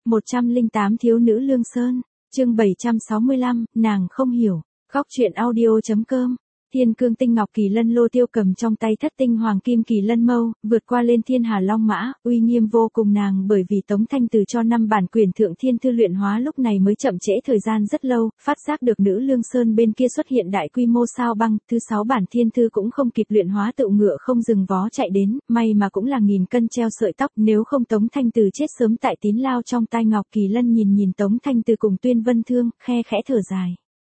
108 Thiếu nữ Lương Sơn, chương 765, nàng không hiểu. Góc truyện audio.com. Thiên cương tinh ngọc kỳ lân Lô Tiêu cầm trong tay thất tinh hoàng kim kỳ lân mâu, vượt qua lên thiên hà long mã, uy nghiêm vô cùng. Nàng bởi vì Tống Thanh Từ cho 5 bản quyền thượng thiên thư luyện hóa lúc này mới chậm trễ thời gian rất lâu, phát giác được nữ Lương Sơn bên kia xuất hiện đại quy mô sao băng, thứ 6 bản thiên thư cũng không kịp luyện hóa tự ngựa không dừng vó chạy đến, may mà cũng là nghìn cân treo sợi tóc, nếu không Tống Thanh Từ chết sớm tại Tín Lao trong tay. Ngọc Kỳ Lân nhìn Tống Thanh Từ cùng Tuyên Vân Thương, khe khẽ thở dài.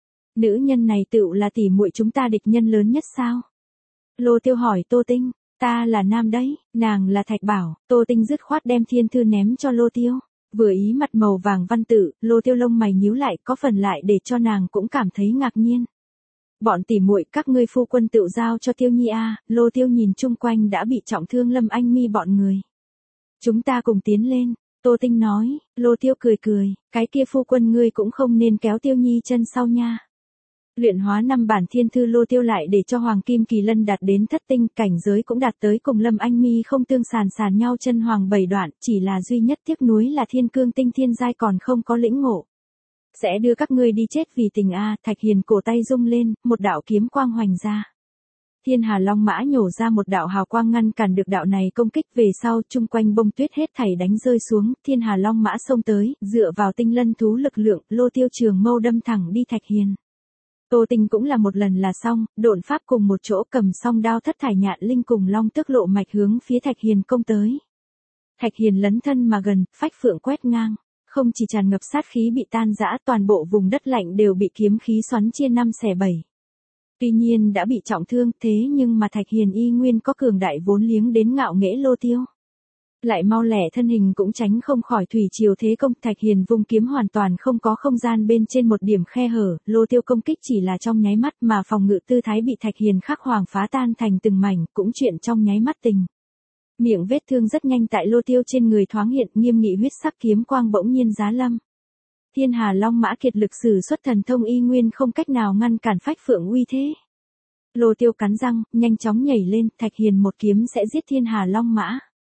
Nữ nhân này tựu là tỷ muội chúng ta địch nhân lớn nhất sao? Lô Tiêu hỏi Tô Tinh, ta là nam đấy, nàng là Thạch Bảo. Tô Tinh dứt khoát đem thiên thư ném cho Lô Tiêu. Vừa ý mặt màu vàng văn tự, Lô Tiêu lông mày nhíu lại, có phần lại để cho nàng cũng cảm thấy ngạc nhiên. Bọn tỷ muội các ngươi phu quân tựu giao cho Tiêu Nhi a. Lô Tiêu nhìn chung quanh đã bị trọng thương Lâm Anh Mi bọn người. Chúng ta cùng tiến lên. Tô Tinh nói. Lô Tiêu cười, cái kia phu quân ngươi cũng không nên kéo Tiêu Nhi chân sau nha. Luyện hóa 5 bản thiên thư Lô Tiêu lại để cho Hoàng Kim Kỳ Lân đạt đến thất tinh, cảnh giới cũng đạt tới cùng Lâm Anh Mi không tương sàn nhau chân hoàng 7 đoạn, chỉ là duy nhất tiếc nuối là thiên cương tinh thiên giai còn không có lĩnh ngộ. Sẽ đưa các ngươi đi chết vì tình a. Thạch Hiền cổ tay rung lên, một đạo kiếm quang hoành ra. Thiên Hà Long Mã nhổ ra một đạo hào quang ngăn cản được đạo này công kích, về sau chung quanh bông tuyết hết thảy đánh rơi xuống, Thiên Hà Long Mã xông tới, dựa vào tinh lân thú lực lượng, Lô Tiêu trường mâu đâm thẳng đi Thạch Hiền. Tô Tinh cũng là một lần là xong, độn pháp cùng một chỗ cầm song đao thất thải nhạn linh cùng long tức lộ mạch hướng phía Thạch Hiền công tới. Thạch Hiền lấn thân mà gần, phách phượng quét ngang, không chỉ tràn ngập sát khí bị tan rã, toàn bộ vùng đất lạnh đều bị kiếm khí xoắn chia 5 xẻ 7. Tuy nhiên đã bị trọng thương, thế nhưng mà Thạch Hiền y nguyên có cường đại vốn liếng đến ngạo nghễ Lô Tiêu. Lại mau lẻ thân hình cũng tránh không khỏi thủy triều thế công. Thạch Hiền vung kiếm hoàn toàn không có không gian bên trên một điểm khe hở, Lô Tiêu công kích chỉ là trong nháy mắt mà phòng ngự tư thái bị Thạch Hiền khắc hoàng phá tan thành từng mảnh, cũng chuyện trong nháy mắt tình. Miệng vết thương rất nhanh tại Lô Tiêu trên người thoáng hiện, nghiêm nghị huyết sắc kiếm quang bỗng nhiên giá lâm. Thiên Hà Long Mã kiệt lực sử xuất thần thông y nguyên không cách nào ngăn cản phách phượng uy thế. Lô Tiêu cắn răng, nhanh chóng nhảy lên, Thạch Hiền một kiếm sẽ giết Thiên Hà Long Mã.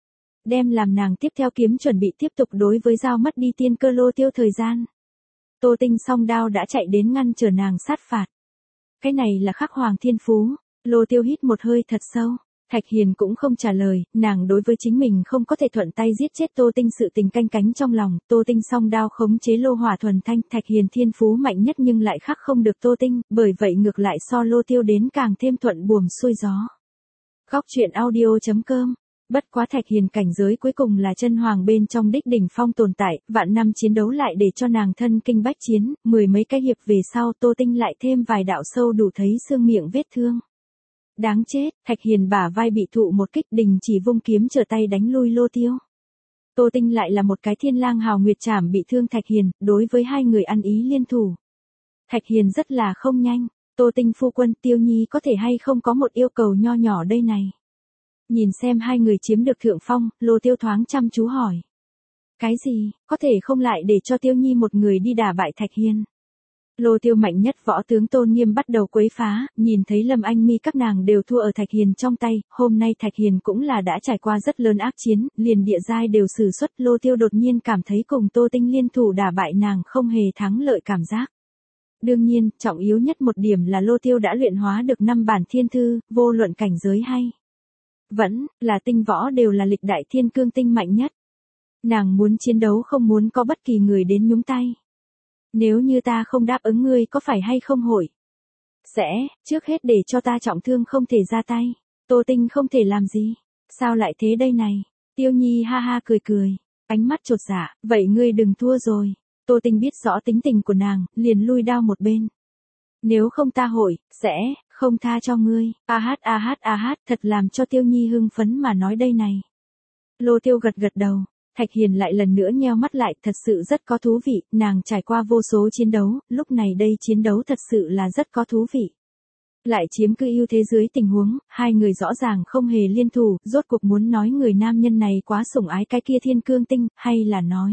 Đem làm nàng tiếp theo kiếm chuẩn bị tiếp tục đối với giao mất đi tiên cơ Lô Tiêu thời gian. Tô Tinh song đao đã chạy đến ngăn trở nàng sát phạt. Cái này là khắc hoàng thiên phú. Lô Tiêu hít một hơi thật sâu. Thạch Hiền cũng không trả lời, nàng đối với chính mình không có thể thuận tay giết chết Tô Tinh sự tình canh cánh trong lòng. Tô Tinh song đao khống chế lô hỏa thuần thanh, Thạch Hiền thiên phú mạnh nhất nhưng lại khắc không được Tô Tinh, bởi vậy ngược lại so Lô Tiêu đến càng thêm thuận buồm xuôi gió. Góc truyện audio.com. Bất quá Thạch Hiền cảnh giới cuối cùng là chân hoàng bên trong đích đỉnh phong tồn tại, vạn năm chiến đấu lại để cho nàng thân kinh bách chiến, 10 mấy cái hiệp về sau Tô Tinh lại thêm vài đạo sâu đủ thấy xương miệng vết thương. Đáng chết, Thạch Hiền bả vai bị thụ một kích, đình chỉ vung kiếm trở tay đánh lui Lô Tiêu. Tô Tinh lại là một cái thiên lang hào nguyệt trảm bị thương Thạch Hiền, đối với hai người ăn ý liên thủ. Thạch Hiền rất là không nhanh, Tô Tinh phu quân Tiêu Nhi có thể hay không có một yêu cầu nho nhỏ đây này. Nhìn xem hai người chiếm được thượng phong, Lô Tiêu thoáng chăm chú hỏi. Cái gì, có thể không lại để cho Tiêu Nhi một người đi đả bại Thạch Hiền. Lô Tiêu mạnh nhất võ tướng Tôn Nghiêm bắt đầu quấy phá, nhìn thấy Lâm Anh Mi các nàng đều thua ở Thạch Hiền trong tay, hôm nay Thạch Hiền cũng là đã trải qua rất lớn ác chiến, liền địa giai đều sử xuất. Lô Tiêu đột nhiên cảm thấy cùng Tô Tinh liên thủ đả bại nàng không hề thắng lợi cảm giác. Đương nhiên, trọng yếu nhất một điểm là Lô Tiêu đã luyện hóa được 5 bản thiên thư, vô luận cảnh giới hay vẫn là tinh võ đều là lịch đại thiên cương tinh mạnh nhất. Nàng muốn chiến đấu không muốn có bất kỳ người đến nhúng tay. Nếu như ta không đáp ứng ngươi có phải hay không hội? Sẽ, trước hết để cho ta trọng thương không thể ra tay. Tô Tinh không thể làm gì. Sao lại thế đây này? Tiêu Nhi ha ha cười. Ánh mắt chột dạ, vậy ngươi đừng thua rồi. Tô Tinh biết rõ tính tình của nàng, liền lui đao một bên. Nếu không ta hội, sẽ không tha cho ngươi. A hát, thật làm cho Tiêu Nhi hưng phấn mà nói đây này. Lô Tiêu gật đầu. Thạch Hiền lại lần nữa nheo mắt lại, thật sự rất có thú vị, nàng trải qua vô số chiến đấu, lúc này đây chiến đấu thật sự là rất có thú vị. Lại chiếm cứ ưu thế dưới tình huống, hai người rõ ràng không hề liên thủ, rốt cuộc muốn nói người nam nhân này quá sủng ái cái kia thiên cương tinh, hay là nói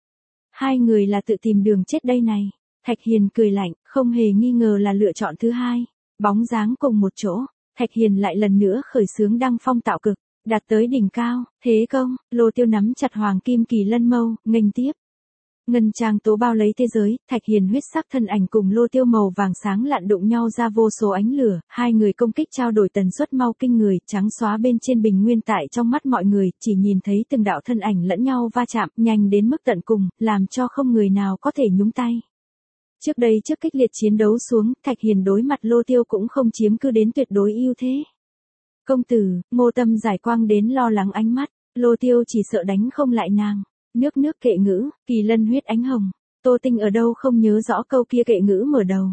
hai người là tự tìm đường chết đây này. Thạch Hiền cười lạnh, không hề nghi ngờ là lựa chọn thứ hai. Bóng dáng cùng một chỗ, Thạch Hiền lại lần nữa khởi xướng đăng phong tạo cực. Đạt tới đỉnh cao, thế công, Lô Tiêu nắm chặt Hoàng Kim Kỳ Lân mâu, nghênh tiếp. Ngân trang tố bao lấy thế giới, Thạch Hiền huyết sắc thân ảnh cùng Lô Tiêu màu vàng sáng lặn đụng nhau ra vô số ánh lửa, hai người công kích trao đổi tần suất mau kinh người, trắng xóa bên trên bình nguyên tại trong mắt mọi người, chỉ nhìn thấy từng đạo thân ảnh lẫn nhau va chạm, nhanh đến mức tận cùng, làm cho không người nào có thể nhúng tay. Trước đây trước kích liệt chiến đấu xuống, Thạch Hiền đối mặt Lô Tiêu cũng không chiếm cứ đến tuyệt đối ưu thế. Công tử, Ngô Tâm giải quang đến lo lắng ánh mắt, Lô Tiêu chỉ sợ đánh không lại nàng. Nước nước kệ ngữ, kỳ lân huyết ánh hồng. Tô Tinh ở đâu không nhớ rõ câu kia kệ ngữ mở đầu.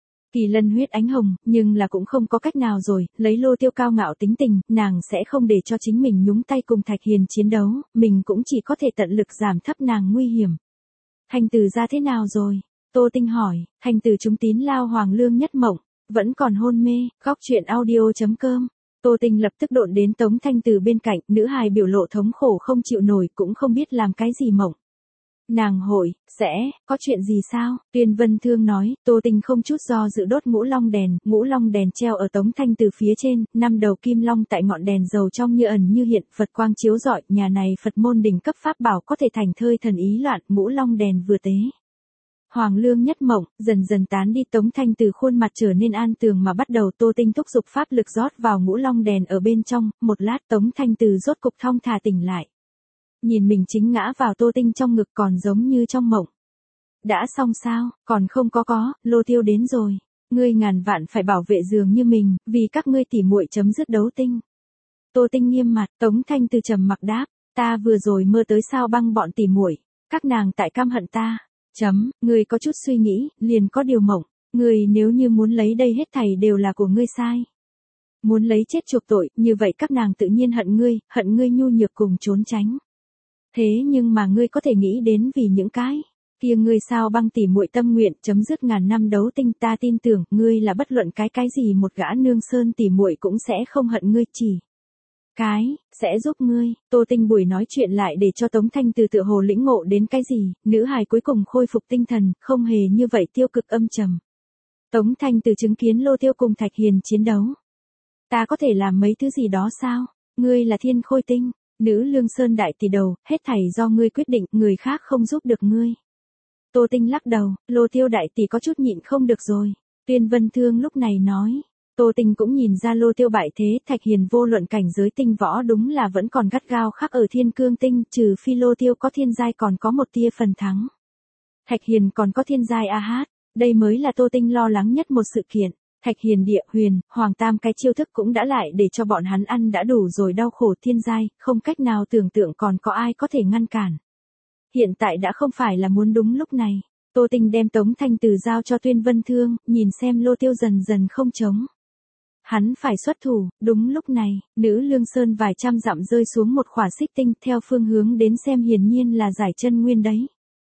Kỳ lân huyết ánh hồng, nhưng là cũng không có cách nào rồi, lấy Lô Tiêu cao ngạo tính tình, nàng sẽ không để cho chính mình nhúng tay cùng Thạch Hiền chiến đấu, mình cũng chỉ có thể tận lực giảm thấp nàng nguy hiểm. Thành tử ra thế nào rồi? Tô Tinh hỏi, thành tử chúng tín lao hoàng lương nhất mộng, vẫn còn hôn mê, góc chuyện audio.com. Tô Tinh lập tức độn đến Tống Thanh Từ bên cạnh, nữ hài biểu lộ thống khổ không chịu nổi, cũng không biết làm cái gì mộng. Nàng hội, có chuyện gì sao? Tuyên Vân Thương nói, Tô Tinh không chút do dự đốt ngũ long đèn treo ở Tống Thanh Từ phía trên, 5 đầu kim long tại ngọn đèn dầu trong như ẩn như hiện, Phật quang chiếu rọi, nhà này Phật môn đỉnh cấp pháp bảo có thể thành thơi thần ý loạn, ngũ long đèn vừa tế. Hoàng lương nhất mộng, dần dần tán đi, Tống Thanh Từ khuôn mặt trở nên an tường mà bắt đầu Tô Tinh thúc giục pháp lực rót vào ngũ long đèn ở bên trong, một lát Tống Thanh Từ rốt cục thong thả tỉnh lại. Nhìn mình chính ngã vào Tô Tinh trong ngực còn giống như trong mộng. Đã xong sao, còn không có, Lô Tiêu đến rồi. Ngươi ngàn vạn phải bảo vệ giường như mình, vì các ngươi tỉ muội chấm dứt đấu tinh. Tô Tinh nghiêm mặt, Tống Thanh Từ trầm mặc đáp, ta vừa rồi mơ tới sao băng bọn tỉ muội, các nàng tại căm hận ta. Ngươi có chút suy nghĩ, liền có điều mộng, ngươi nếu như muốn lấy đây hết thảy đều là của ngươi sai. Muốn lấy chết chuộc tội, như vậy các nàng tự nhiên hận ngươi nhu nhược cùng trốn tránh. Thế nhưng mà ngươi có thể nghĩ đến vì những cái kia ngươi sao băng tỉ muội tâm nguyện chấm dứt ngàn năm đấu tinh, ta tin tưởng ngươi là bất luận cái gì một gã nương sơn tỉ muội cũng sẽ không hận ngươi, chỉ sẽ giúp ngươi. Tô Tinh buổi nói chuyện lại để cho Tống Thanh Từ tựa hồ lĩnh ngộ đến cái gì, nữ hài cuối cùng khôi phục tinh thần, không hề như vậy tiêu cực âm trầm. Tống Thanh Từ chứng kiến Lô Tiêu cùng Thạch Hiền chiến đấu. Ta có thể làm mấy thứ gì đó sao? Ngươi là thiên khôi tinh, nữ lương sơn đại tỷ đầu, hết thảy do ngươi quyết định, người khác không giúp được ngươi. Tô Tinh lắc đầu, Lô Tiêu đại tỷ có chút nhịn không được rồi. Tuyên Vân Thương lúc này nói. Tô Tinh cũng nhìn ra Lô Tiêu bại thế, Thạch Hiền vô luận cảnh giới tinh võ đúng là vẫn còn gắt gao khắc ở thiên cương tinh, trừ phi Lô Tiêu có thiên giai còn có một tia phần thắng. Thạch Hiền còn có thiên giai AH, đây mới là Tô Tinh lo lắng nhất một sự kiện. Thạch Hiền địa huyền, hoàng tam cái chiêu thức cũng đã lại để cho bọn hắn ăn đã đủ rồi, đau khổ thiên giai, không cách nào tưởng tượng còn có ai có thể ngăn cản. Hiện tại đã không phải là muốn đúng lúc này. Tô Tinh đem Tống Thanh Từ giao cho Tuyên Vân Thương, nhìn xem Lô Tiêu dần dần không chống. Hắn phải xuất thủ, đúng lúc này, nữ lương sơn vài trăm dặm rơi xuống một khỏa xích tinh, theo phương hướng đến xem hiển nhiên là giải chân nguyên đấy.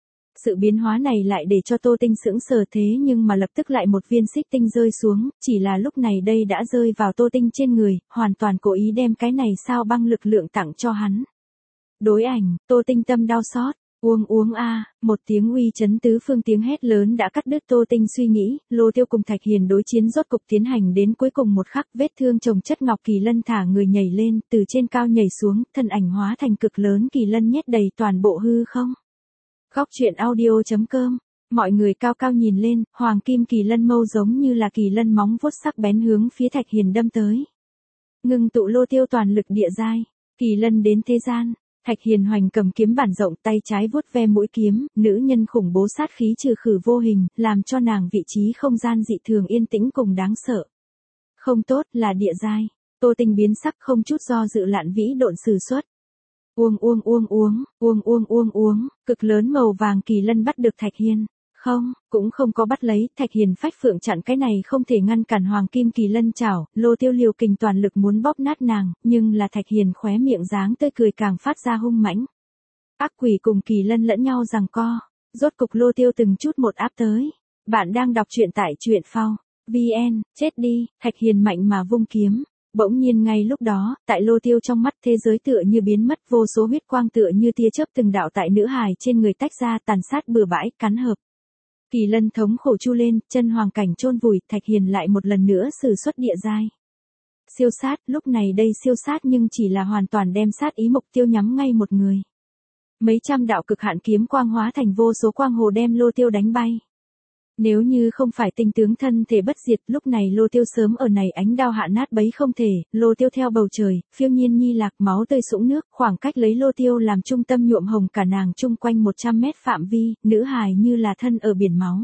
Sự biến hóa này lại để cho Tô Tinh sững sờ, thế nhưng mà lập tức lại một viên xích tinh rơi xuống, chỉ là lúc này đây đã rơi vào Tô Tinh trên người, hoàn toàn cố ý đem cái này sao băng lực lượng tặng cho hắn. Đối ảnh, Tô Tinh tâm đau xót. Uống a, một tiếng uy chấn tứ phương tiếng hét lớn đã cắt đứt Tô Tinh suy nghĩ, Lô Tiêu cùng Thạch Hiền đối chiến rốt cục tiến hành đến cuối cùng một khắc, vết thương chồng chất ngọc kỳ lân thả người nhảy lên, từ trên cao nhảy xuống, thân ảnh hóa thành cực lớn kỳ lân nhét đầy toàn bộ hư không. Góc chuyện audio.com, mọi người cao cao nhìn lên, hoàng kim kỳ lân mâu giống như là kỳ lân móng vuốt sắc bén hướng phía Thạch Hiền đâm tới. Ngưng tụ Lô Tiêu toàn lực địa giai, kỳ lân đến thế gian. Thạch Hiền hoành cầm kiếm bản rộng, tay trái vuốt ve mũi kiếm, nữ nhân khủng bố sát khí trừ khử vô hình, làm cho nàng vị trí không gian dị thường yên tĩnh cùng đáng sợ. Không tốt, là địa giai. Tô Tinh biến sắc không chút do dự lạn vĩ độn sử xuất. Uống, cực lớn màu vàng kỳ lân bắt được Thạch Hiền. Cũng không có bắt lấy, Thạch Hiền phách phượng chặn cái này không thể ngăn cản hoàng kim kỳ lân chảo, Lô Tiêu liều kình toàn lực muốn bóp nát nàng, nhưng là Thạch Hiền khóe miệng dáng tươi cười càng phát ra hung mãnh. Ác quỷ cùng kỳ lân lẫn nhau giằng co, rốt cục Lô Tiêu từng chút một áp tới. Bạn đang đọc truyện tại truyện phao.vn, chết đi, Thạch Hiền mạnh mà vung kiếm. Bỗng nhiên ngay lúc đó, tại Lô Tiêu trong mắt thế giới tựa như biến mất, vô số huyết quang tựa như tia chớp từng đạo tại nữ hài trên người tách ra, tàn sát bừa bãi, cắn hợp. Kỳ lân thống khổ chu lên, chân hoàng cảnh chôn vùi, Thạch Hiền lại một lần nữa sử xuất địa giai. Siêu sát, lúc này đây siêu sát nhưng chỉ là hoàn toàn đem sát ý mục tiêu nhắm ngay một người. Mấy trăm đạo cực hạn kiếm quang hóa thành vô số quang hồ đem Lô Tiêu đánh bay. Nếu như không phải tinh tướng thân thể bất diệt, lúc này Lô Tiêu sớm ở này ánh đao hạ nát bấy không thể. Lô Tiêu theo bầu trời, phiêu nhiên nhi lạc, máu tươi sũng nước, khoảng cách lấy Lô Tiêu làm trung tâm nhuộm hồng cả nàng chung quanh 100 mét phạm vi, nữ hài như là thân ở biển máu.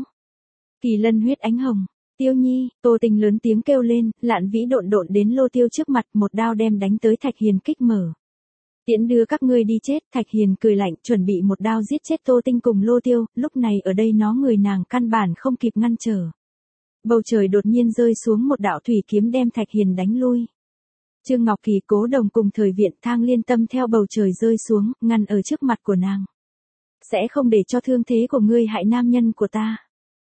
Kỳ lân huyết ánh hồng. Tiêu Nhi, Tô Tinh lớn tiếng kêu lên, Lạn Vĩ độn đến Lô Tiêu trước mặt, một đao đem đánh tới Thạch Hiền kích mở. Tiễn đưa các ngươi đi chết. Thạch Hiền cười lạnh, chuẩn bị một đao giết chết Tô Tinh cùng Lô Tiêu, lúc này ở đây nó người nàng căn bản không kịp ngăn trở. Bầu trời đột nhiên rơi xuống một đạo thủy kiếm đem Thạch Hiền đánh lui. Trương Ngọc Kỳ, Cố Đồng cùng Thời Viện, Thang Liên Tâm theo bầu trời rơi xuống, ngăn ở trước mặt của nàng. Sẽ không để cho thương thế của ngươi hại nam nhân của ta.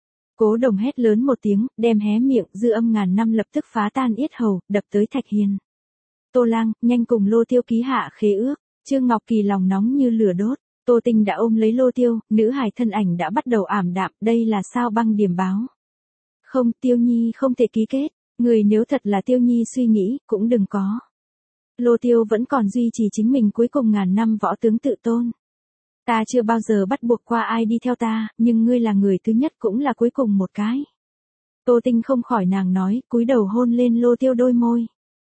Cố Đồng hét lớn một tiếng, đem hé miệng, dư âm ngàn năm lập tức phá tan yết hầu, đập tới Thạch Hiền. Tô Lang, nhanh cùng Lô Tiêu ký hạ khế ước. Trương Ngọc Kỳ lòng nóng như lửa đốt. Tô Tinh đã ôm lấy Lô Tiêu, nữ hài thân ảnh đã bắt đầu ảm đạm, đây là sao băng điểm báo. Không, Tiêu Nhi không thể ký kết, người nếu thật là Tiêu Nhi suy nghĩ, cũng đừng có. Lô Tiêu vẫn còn duy trì chính mình cuối cùng ngàn năm võ tướng tự tôn. Ta chưa bao giờ bắt buộc qua ai đi theo ta, nhưng ngươi là người thứ nhất cũng là cuối cùng một cái. Tô Tinh không khỏi nàng nói, cúi đầu hôn lên Lô Tiêu đôi môi.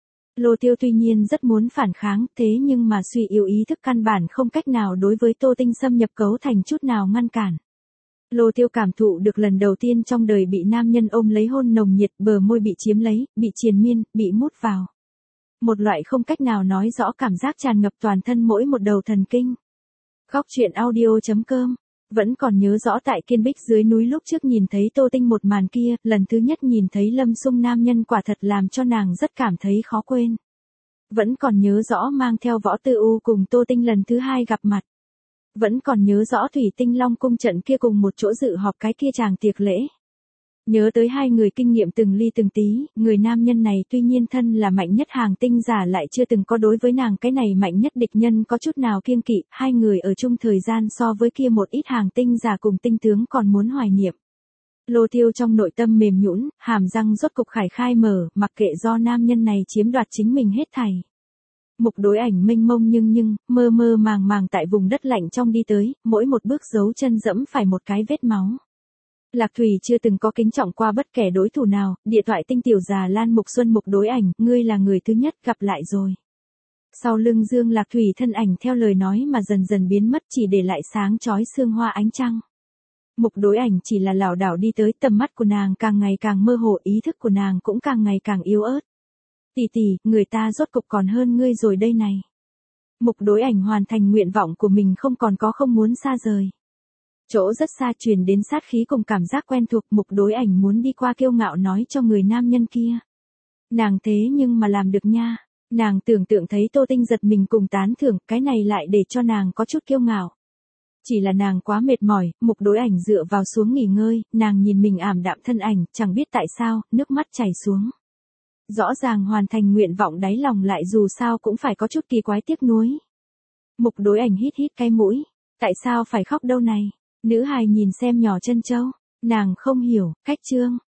Lô Tiêu tuy nhiên rất muốn phản kháng, thế nhưng mà suy yếu ý thức căn bản không cách nào đối với Tô Tinh xâm nhập cấu thành chút nào ngăn cản. Lô Tiêu cảm thụ được lần đầu tiên trong đời bị nam nhân ôm lấy hôn nồng nhiệt, bờ môi bị chiếm lấy, bị triền miên, bị mút vào. Một loại không cách nào nói rõ cảm giác tràn ngập toàn thân mỗi một đầu thần kinh. Góc truyện audio.com. Vẫn còn nhớ rõ tại Kiên Bích dưới núi lúc trước nhìn thấy Tô Tinh một màn kia, lần thứ nhất nhìn thấy Lâm Sung nam nhân quả thật làm cho nàng rất cảm thấy khó quên. Vẫn còn nhớ rõ mang theo Võ Tư U cùng Tô Tinh lần thứ hai gặp mặt. Vẫn còn nhớ rõ Thủy Tinh Long cung trận kia cùng một chỗ dự họp cái kia chàng tiệc lễ. Nhớ tới hai người kinh nghiệm từng ly từng tí, người nam nhân này tuy nhiên thân là mạnh nhất hàng tinh giả lại chưa từng có đối với nàng cái này mạnh nhất địch nhân có chút nào kiêng kỵ, hai người ở chung thời gian so với kia một ít hàng tinh giả cùng tinh tướng còn muốn hoài niệm. Lô Tiêu trong nội tâm mềm nhũn, hàm răng rốt cục khải khai mở, mặc kệ do nam nhân này chiếm đoạt chính mình hết thảy. Mục Đối Ảnh mênh mông nhưng, mơ mơ màng màng tại vùng đất lạnh trong đi tới, mỗi một bước dấu chân dẫm phải một cái vết máu. Lạc Thủy chưa từng có kính trọng qua bất kể đối thủ nào, địa thoại tinh tiểu già Lan Mục Xuân Mục Đối Ảnh, ngươi là người thứ nhất, gặp lại rồi. Sau lưng Dương Lạc Thủy thân ảnh theo lời nói mà dần dần biến mất chỉ để lại sáng chói sương hoa ánh trăng. Mục Đối Ảnh chỉ là lảo đảo đi tới, tầm mắt của nàng càng ngày càng mơ hồ, ý thức của nàng cũng càng ngày càng yếu ớt. Tỷ tỷ, người ta rốt cục còn hơn ngươi rồi đây này. Mục Đối Ảnh hoàn thành nguyện vọng của mình, không còn có không muốn xa rời. Chỗ rất xa truyền đến sát khí cùng cảm giác quen thuộc, Mục Đối Ảnh muốn đi qua kiêu ngạo nói cho người nam nhân kia. Nàng thế nhưng mà làm được nha. Nàng tưởng tượng thấy Tô Tinh giật mình cùng tán thưởng, cái này lại để cho nàng có chút kiêu ngạo. Chỉ là nàng quá mệt mỏi, Mục Đối Ảnh dựa vào xuống nghỉ ngơi, nàng nhìn mình ảm đạm thân ảnh, chẳng biết tại sao, nước mắt chảy xuống. Rõ ràng hoàn thành nguyện vọng đáy lòng lại dù sao cũng phải có chút kỳ quái tiếc nuối. Mục Đối Ảnh hít hít cái mũi. Tại sao phải khóc đâu này? Nữ hài nhìn xem nhỏ chân châu. Nàng không hiểu, cách chương.